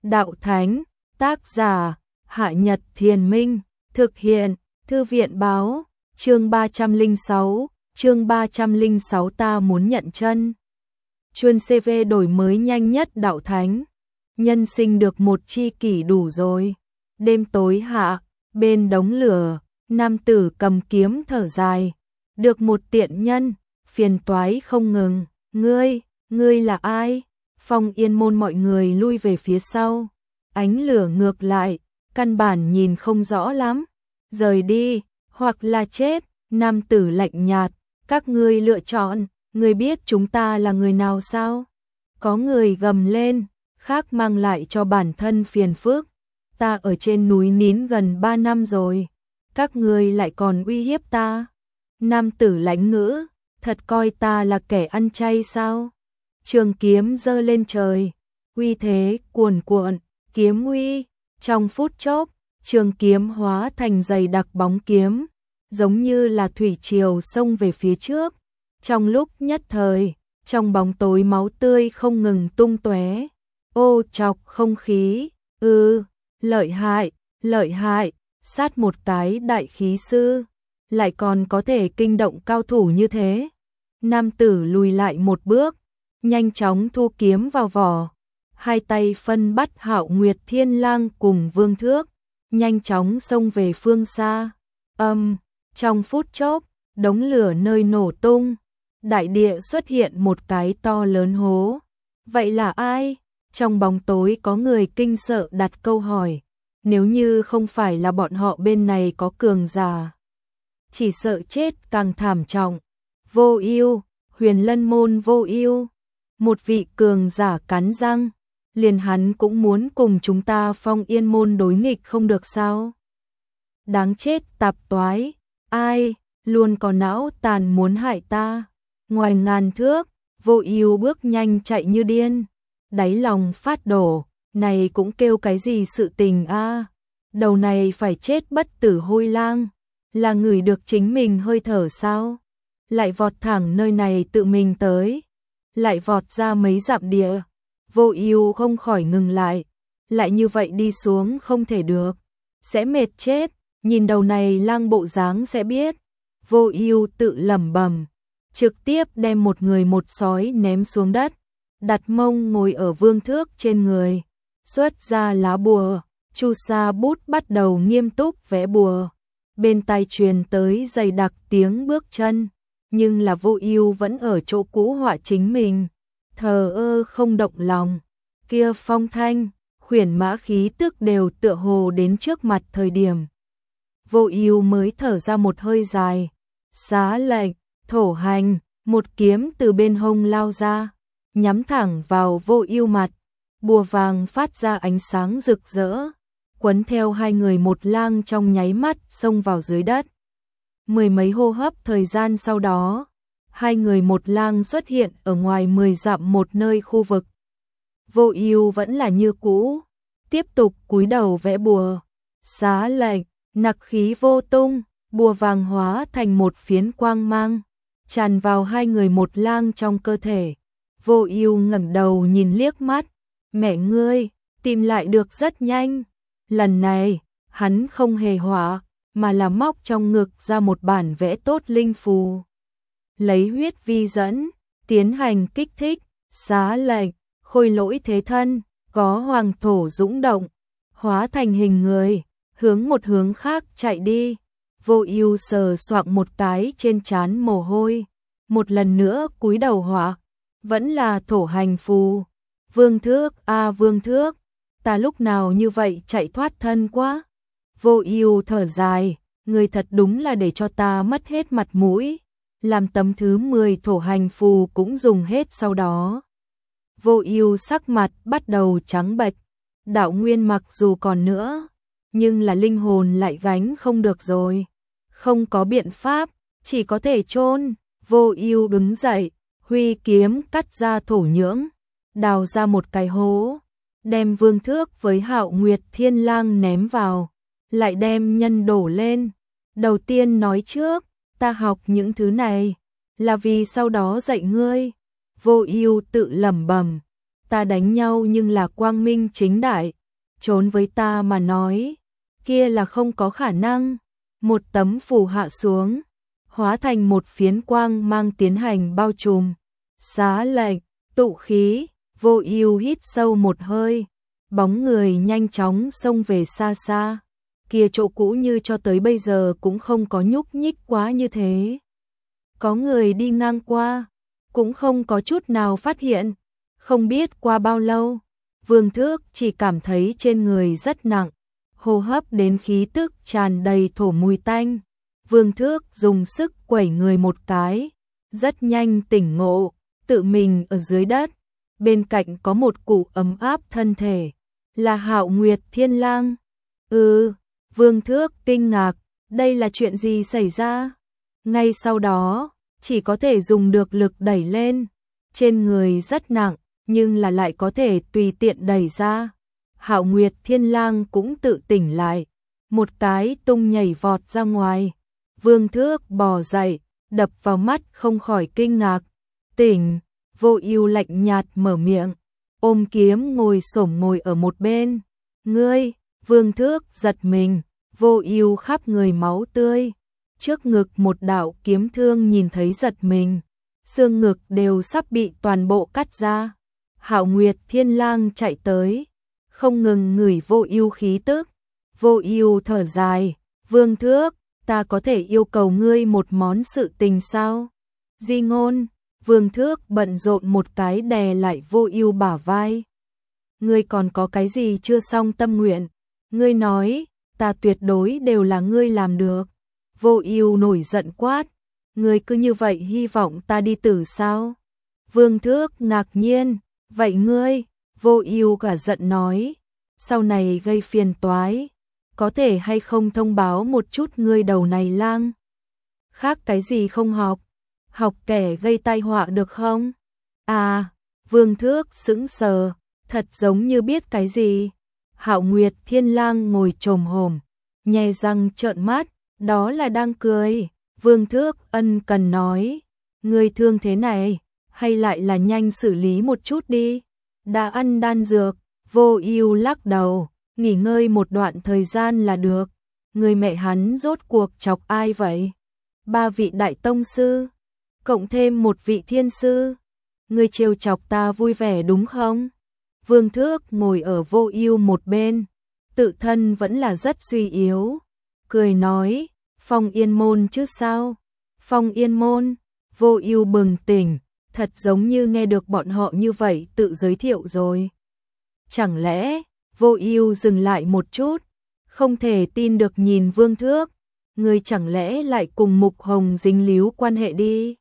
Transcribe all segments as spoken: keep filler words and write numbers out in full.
Đạo Thánh, tác giả, Hạ Nhật Thiền Minh, thực hiện, Thư viện báo, chương ba trăm lẻ sáu, chương ba trăm lẻ sáu ta muốn nhận chân. Chuân xê vê đổi mới nhanh nhất Đạo Thánh, nhân sinh được một chi kỷ đủ rồi. Đêm tối hạ, bên đống lửa, nam tử cầm kiếm thở dài, được một tiện nhân, phiền toái không ngừng, ngươi, ngươi là ai? Phong Yên Môn mọi người lui về phía sau, ánh lửa ngược lại, căn bản nhìn không rõ lắm, rời đi, hoặc là chết, nam tử lạnh nhạt, các ngươi lựa chọn, ngươi biết chúng ta là người nào sao? Có người gầm lên, khác mang lại cho bản thân phiền phức, ta ở trên núi nín gần ba năm rồi, các ngươi lại còn uy hiếp ta. Nam tử lãnh ngữ, thật coi ta là kẻ ăn chay sao? Trường kiếm giơ lên trời, uy thế cuồn cuộn, kiếm uy, trong phút chốc, trường kiếm hóa thành dày đặc bóng kiếm, giống như là thủy triều xông về phía trước. Trong lúc nhất thời, trong bóng tối máu tươi không ngừng tung tóe, ô chọc không khí, ư, ừ, lợi hại, lợi hại, sát một cái đại khí sư, lại còn có thể kinh động cao thủ như thế. Nam tử lùi lại một bước, nhanh chóng thu kiếm vào vỏ, hai tay phân bắt Hạo Nguyệt Thiên Lang cùng Vương Thước, nhanh chóng xông về phương xa. Âm, um, trong phút chốc, đống lửa nơi nổ tung, đại địa xuất hiện một cái to lớn hố. Vậy là ai? Trong bóng tối có người kinh sợ đặt câu hỏi, nếu như không phải là bọn họ bên này có cường giả, chỉ sợ chết càng thảm trọng. Vô Ưu, Huyền Lân môn Vô Ưu, một vị cường giả cắn răng, liền hắn cũng muốn cùng chúng ta Phong Yên môn đối nghịch không được sao? Đáng chết tạp toái, ai, luôn có não tàn muốn hại ta. Ngoài ngàn thước, Vô Ưu bước nhanh chạy như điên, đáy lòng phát đổ, này cũng kêu cái gì sự tình a? À? Đầu này phải chết bất tử hôi lang, là ngửi được chính mình hơi thở sao? Lại vọt thẳng nơi này tự mình tới, lại vọt ra mấy dặm địa. Vô Ưu không khỏi ngừng lại, lại như vậy đi xuống không thể được, sẽ mệt chết, nhìn đầu này lang bộ dáng sẽ biết. Vô Ưu tự lẩm bẩm, trực tiếp đem một người một sói ném xuống đất, đặt mông ngồi ở Vương Thước trên người, xuất ra lá bùa, chu sa bút bắt đầu nghiêm túc vẽ bùa. Bên tai truyền tới dày đặc tiếng bước chân, nhưng là Vô Ưu vẫn ở chỗ cũ họa chính mình, thờ ơ không động lòng. Kia phong thanh, khuyển mã khí tức đều tựa hồ đến trước mặt thời điểm, Vô Ưu mới thở ra một hơi dài, xá lệnh, thổ hành, một kiếm từ bên hông lao ra, nhắm thẳng vào Vô Ưu mặt, bùa vàng phát ra ánh sáng rực rỡ, quấn theo hai người một lang trong nháy mắt xông vào dưới đất. Mười mấy hô hấp thời gian sau đó, hai người một lang xuất hiện ở ngoài mười dặm một nơi khu vực. Vô Ưu vẫn là như cũ, tiếp tục cúi đầu vẽ bùa, xá lệnh, nặc khí vô tung, bùa vàng hóa thành một phiến quang mang, tràn vào hai người một lang trong cơ thể. Vô Ưu ngẩng đầu nhìn liếc mắt, mẹ ngươi, tìm lại được rất nhanh. Lần này, hắn không hề họa, mà là móc trong ngực ra một bản vẽ tốt linh phù. Lấy huyết vi dẫn, tiến hành kích thích, xá lệnh, khôi lỗi thế thân, có hoàng thổ dũng động, hóa thành hình người, hướng một hướng khác chạy đi. Vô Ưu sờ soạng một cái trên trán mồ hôi, một lần nữa cúi đầu họa, vẫn là thổ hành phù. Vương Thước, a à, Vương Thước, ta lúc nào như vậy chạy thoát thân quá. Vô Ưu thở dài, người thật đúng là để cho ta mất hết mặt mũi, làm tấm thứ mười thổ hành phù cũng dùng hết sau đó. Vô Ưu sắc mặt bắt đầu trắng bệch, đạo nguyên mặc dù còn nữa, nhưng là linh hồn lại gánh không được rồi. Không có biện pháp, chỉ có thể chôn. Vô Ưu đứng dậy, huy kiếm cắt ra thổ nhưỡng, đào ra một cái hố, đem Vương Thước với Hạo Nguyệt Thiên Lang ném vào, lại đem nhân đổ lên. Đầu tiên nói trước, ta học những thứ này là vì sau đó dạy ngươi. Vô Ưu tự lẩm bẩm, ta đánh nhau nhưng là quang minh chính đại, trốn với ta mà nói, kia là không có khả năng. Một tấm phù hạ xuống, hóa thành một phiến quang mang tiến hành bao trùm. Xá lệnh, tụ khí, Vô Ưu hít sâu một hơi, bóng người nhanh chóng xông về xa xa. Kia chỗ cũ như cho tới bây giờ cũng không có nhúc nhích quá như thế. Có người đi ngang qua, cũng không có chút nào phát hiện. Không biết qua bao lâu, Vương Thước chỉ cảm thấy trên người rất nặng, hô hấp đến khí tức tràn đầy thổ mùi tanh. Vương Thước dùng sức quẩy người một cái, rất nhanh tỉnh ngộ, tự mình ở dưới đất, bên cạnh có một cụ ấm áp thân thể, là Hạo Nguyệt Thiên Lang. Ừ, Vương Thước kinh ngạc, đây là chuyện gì xảy ra? Ngay sau đó, chỉ có thể dùng được lực đẩy lên, trên người rất nặng, nhưng là lại có thể tùy tiện đẩy ra. Hạo Nguyệt Thiên Lang cũng tự tỉnh lại, một cái tung nhảy vọt ra ngoài. Vương Thước bò dậy, đập vào mắt không khỏi kinh ngạc. Tỉnh, Vô Ưu lạnh nhạt mở miệng, ôm kiếm ngồi xổm ngồi ở một bên. Ngươi, Vương Thước giật mình, Vô Ưu khắp người máu tươi, trước ngực một đạo kiếm thương nhìn thấy giật mình, xương ngực đều sắp bị toàn bộ cắt ra. Hạo Nguyệt Thiên Lang chạy tới, không ngừng ngửi Vô Ưu khí tức. Vô Ưu thở dài, Vương Thước, ta có thể yêu cầu ngươi một món sự tình sao? Di ngôn, Vương Thước bận rộn một cái đè lại Vô Ưu bả vai. Ngươi còn có cái gì chưa xong tâm nguyện? Ngươi nói, ta tuyệt đối đều là ngươi làm được. Vô Ưu nổi giận quát, ngươi cứ như vậy hy vọng ta đi tử sao? Vương Thước ngạc nhiên, vậy ngươi? Vô Ưu cả giận nói, sau này gây phiền toái, có thể hay không thông báo một chút ngươi đầu này lang? Khác cái gì không học? Học kẻ gây tai họa được không? À, Vương Thước sững sờ, thật giống như biết cái gì. Hạo Nguyệt Thiên Lang ngồi chồm hổm, nhe răng trợn mắt, đó là đang cười. Vương Thước ân cần nói, ngươi thương thế này, hay lại là nhanh xử lý một chút đi. Đã ăn đan dược, Vô Ưu lắc đầu, nghỉ ngơi một đoạn thời gian là được. Người mẹ hắn rốt cuộc chọc ai vậy? Ba vị đại tông sư, cộng thêm một vị thiên sư. Ngươi trêu chọc ta vui vẻ đúng không? Vương Thước ngồi ở Vô Ưu một bên, tự thân vẫn là rất suy yếu, cười nói, Phong Yên môn chứ sao? Phong Yên môn? Vô Ưu bừng tỉnh, thật giống như nghe được bọn họ như vậy tự giới thiệu rồi. Chẳng lẽ? Vô Ưu dừng lại một chút, không thể tin được nhìn Vương Thước, ngươi chẳng lẽ lại cùng Mục Hồng dính líu quan hệ đi?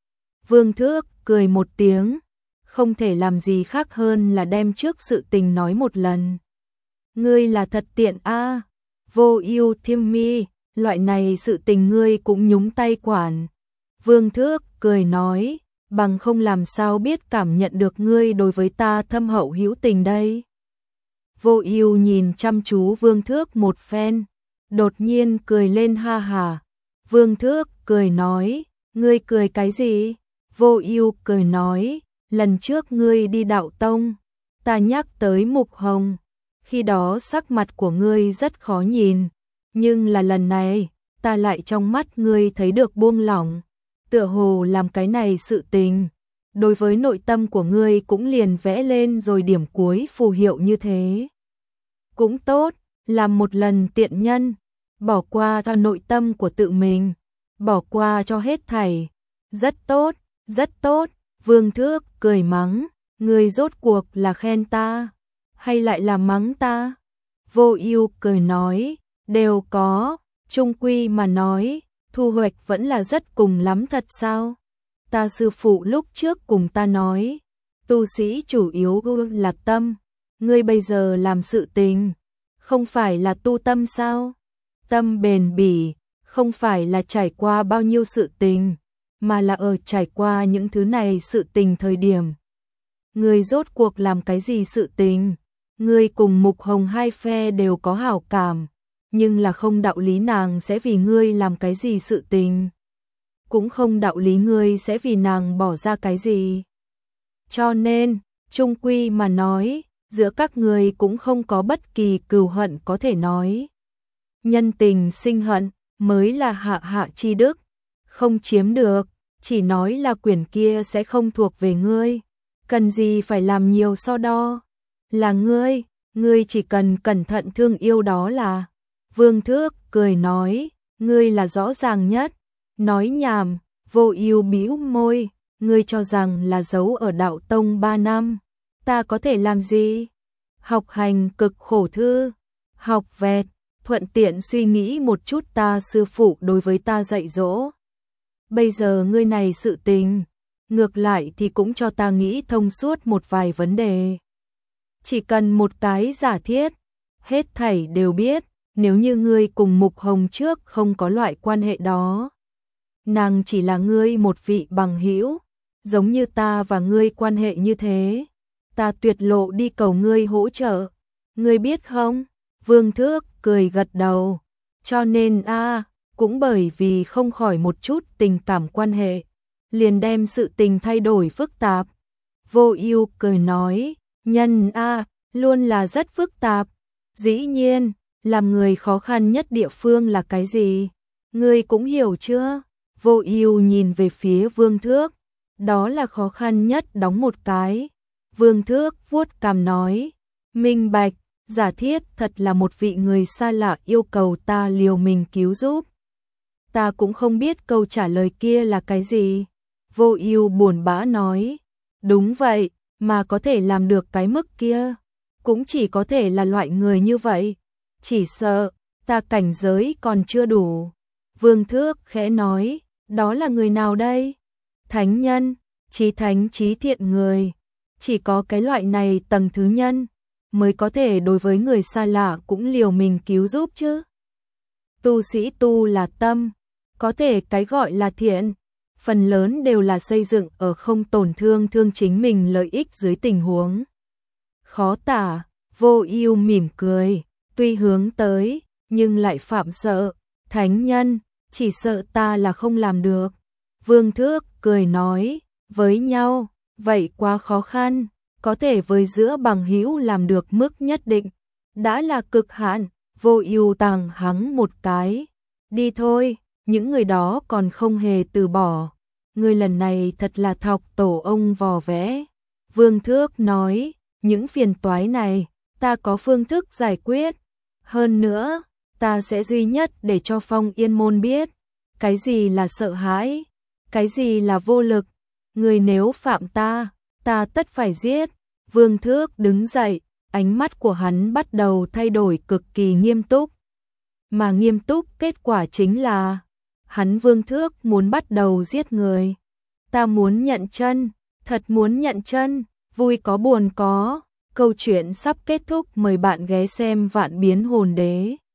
Vương Thước cười một tiếng, không thể làm gì khác hơn là đem trước sự tình nói một lần. Ngươi là thật tiện a, Vô Ưu Thiêm Mi, loại này sự tình ngươi cũng nhúng tay quản. Vương Thước cười nói, bằng không làm sao biết cảm nhận được ngươi đối với ta thâm hậu hữu tình đây. Vô Ưu nhìn chăm chú Vương Thước một phen, đột nhiên cười lên ha hà. Vương Thước cười nói, ngươi cười cái gì? Vô Ưu cười nói, lần trước ngươi đi Đạo Tông, ta nhắc tới Mục Hồng, khi đó sắc mặt của ngươi rất khó nhìn, nhưng là lần này, ta lại trong mắt ngươi thấy được buông lỏng, tựa hồ làm cái này sự tình, đối với nội tâm của ngươi cũng liền vẽ lên rồi điểm cuối phù hiệu như thế. Cũng tốt, làm một lần tiện nhân, bỏ qua cho nội tâm của tự mình, bỏ qua cho hết thảy. Rất tốt, rất tốt, Vương Thước cười mắng, ngươi rốt cuộc là khen ta, hay lại là mắng ta? Vô Ưu cười nói, đều có, chung quy mà nói, thu hoạch vẫn là rất cùng lắm thật sao? Ta sư phụ lúc trước cùng ta nói, tu sĩ chủ yếu là tâm, ngươi bây giờ làm sự tình, không phải là tu tâm sao? Tâm bền bỉ, không phải là trải qua bao nhiêu sự tình, mà là ở trải qua những thứ này sự tình thời điểm. Ngươi rốt cuộc làm cái gì sự tình? Ngươi cùng Mục Hồng hai phe đều có hảo cảm, nhưng là không đạo lý nàng sẽ vì ngươi làm cái gì sự tình. Cũng không đạo lý ngươi sẽ vì nàng bỏ ra cái gì. Cho nên, Chung quy mà nói, giữa các người cũng không có bất kỳ cừu hận có thể nói. Nhân tình sinh hận mới là hạ hạ chi đức, không chiếm được, chỉ nói là quyền kia sẽ không thuộc về ngươi, cần gì phải làm nhiều so đo, là ngươi, ngươi chỉ cần cẩn thận thương yêu đó là. Vương Thước cười nói, ngươi là rõ ràng nhất, nói nhảm. Vô Ưu bĩu môi, ngươi cho rằng là giấu ở đạo tông ba năm, ta có thể làm gì? Học hành cực khổ thư, học vẹt, thuận tiện suy nghĩ một chút ta sư phụ đối với ta dạy dỗ. Bây giờ ngươi này sự tình, ngược lại thì cũng cho ta nghĩ thông suốt một vài vấn đề. Chỉ cần một cái giả thiết, hết thảy đều biết, nếu như ngươi cùng Mục Hồng trước không có loại quan hệ đó, nàng chỉ là ngươi một vị bằng hữu, giống như ta và ngươi quan hệ như thế, ta tuyệt lộ đi cầu ngươi hỗ trợ, ngươi biết không? Vương Thước cười gật đầu, cho nên a, à, cũng bởi vì không khỏi một chút tình cảm quan hệ, liền đem sự tình thay đổi phức tạp. Vô Ưu cười nói, nhân a, à, luôn là rất phức tạp, dĩ nhiên, làm người khó khăn nhất địa phương là cái gì? Ngươi cũng hiểu chưa? Vô Ưu nhìn về phía Vương Thước, đó là khó khăn nhất đóng một cái. Vương Thước vuốt cằm nói, minh bạch, giả thiết thật là một vị người xa lạ yêu cầu ta liều mình cứu giúp. Ta cũng không biết câu trả lời kia là cái gì. Vô Ưu buồn bã nói, đúng vậy, mà có thể làm được cái mức kia, cũng chỉ có thể là loại người như vậy. Chỉ sợ, ta cảnh giới còn chưa đủ. Vương Thước khẽ nói, đó là người nào đây? Thánh nhân, chí thánh chí thiện người. Chỉ có cái loại này tầng thứ nhân, mới có thể đối với người xa lạ cũng liều mình cứu giúp chứ. Tu sĩ tu là tâm, có thể cái gọi là thiện, phần lớn đều là xây dựng ở không tổn thương thương chính mình lợi ích dưới tình huống. Khó tả, Vô Ưu mỉm cười, tuy hướng tới, nhưng lại phạm sợ, thánh nhân, chỉ sợ ta là không làm được. Vương Thước cười nói, với nhau, vậy quá khó khăn, có thể với giữa bằng hữu làm được mức nhất định, đã là cực hạn. Vô Ưu tàng hắng một cái, đi thôi, những người đó còn không hề từ bỏ, ngươi lần này thật là thọc tổ ông vò vẽ. Vương Thước nói, những phiền toái này, ta có phương thức giải quyết, hơn nữa, ta sẽ duy nhất để cho Phong Yên môn biết, cái gì là sợ hãi, cái gì là vô lực, người nếu phạm ta, ta tất phải giết. Vương Thước đứng dậy, ánh mắt của hắn bắt đầu thay đổi cực kỳ nghiêm túc. Mà nghiêm túc kết quả chính là, hắn Vương Thước muốn bắt đầu giết người. Ta muốn nhận chân, thật muốn nhận chân, vui có buồn có. Câu chuyện sắp kết thúc, mời bạn ghé xem Vạn Biến Hồn Đế.